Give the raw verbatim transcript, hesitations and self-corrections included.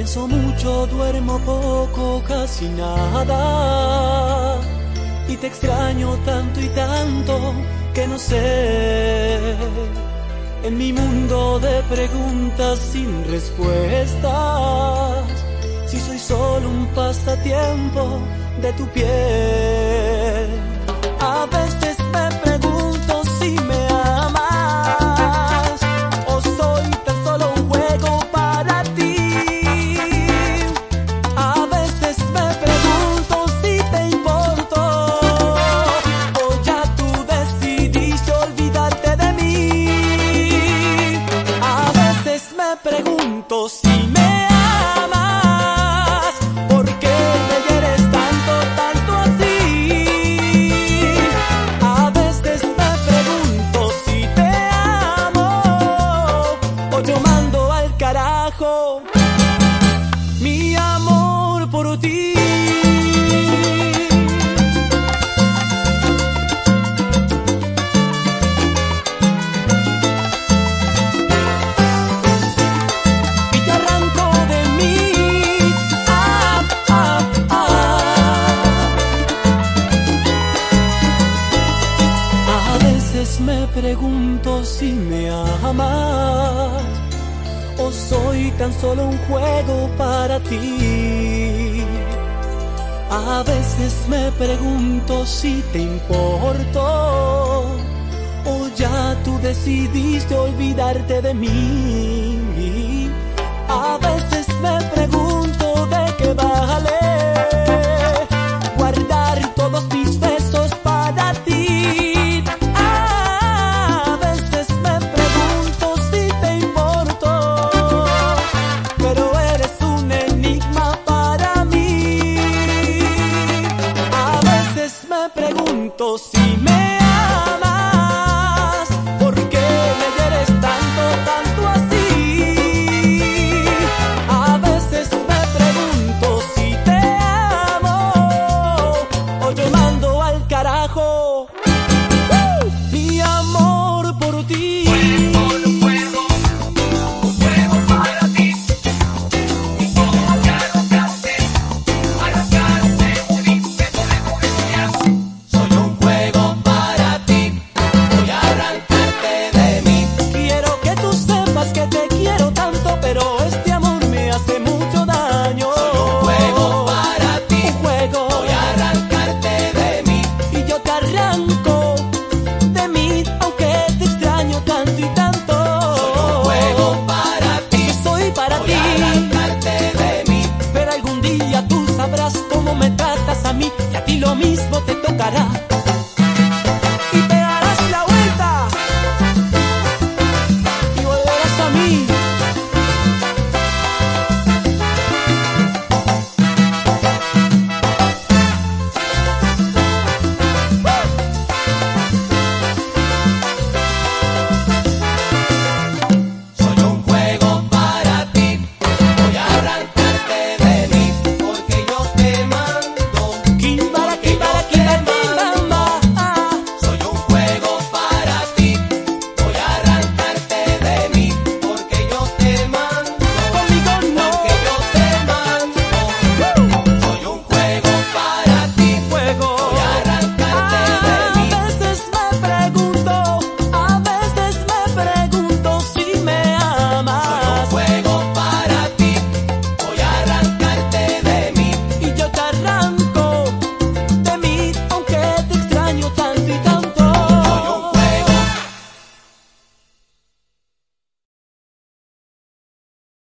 Pienso mucho, duermo poco, casi nada. Y te extraño tanto y tanto que no sé. En mi mundo de preguntas sin respuestas, si soy solo un pasatiempo de tu piel. A veces me pregunto si me amas o soy tan solo un juego para ti. A veces me pregunto si te importo o ya tú decidiste olvidarte de mí. A veces me pregunto si me amas, ¿por qué me quieres tanto, tanto así? A veces me pregunto si te amo o yo mando al carajo mi amor por ti. Y te arranco de mí, ah, ah, ah. A veces me pregunto si me amas o soy tan solo un juego para ti. A veces me pregunto si te importo o ya tú decidiste olvidarte de mí. A veces me pregunto de qué vale guardar todos mis besos para ti. A veces me pregunto si te importo, pero eres un enigma para mí. A veces me pregunto si me amas, ¿por qué me quieres tanto, tanto así? A veces me pregunto si te amo o yo mando al carajo ¡uh! mi amor por ti. Soy un juego para ti, voy a arrancarte de mí. Quiero que tú sepas que te quiero tanto, pero este amor me hace mucho daño. Soy un juego para ti, un juego, voy a arrancarte de mí. Y yo te arranco de mí, aunque te extraño tanto y tanto. Soy un juego para ti, soy para voy ti, a arrancarte de mí. Pero algún día tú sabrás cómo me tratas a mí y a ti lo mismo te tocará.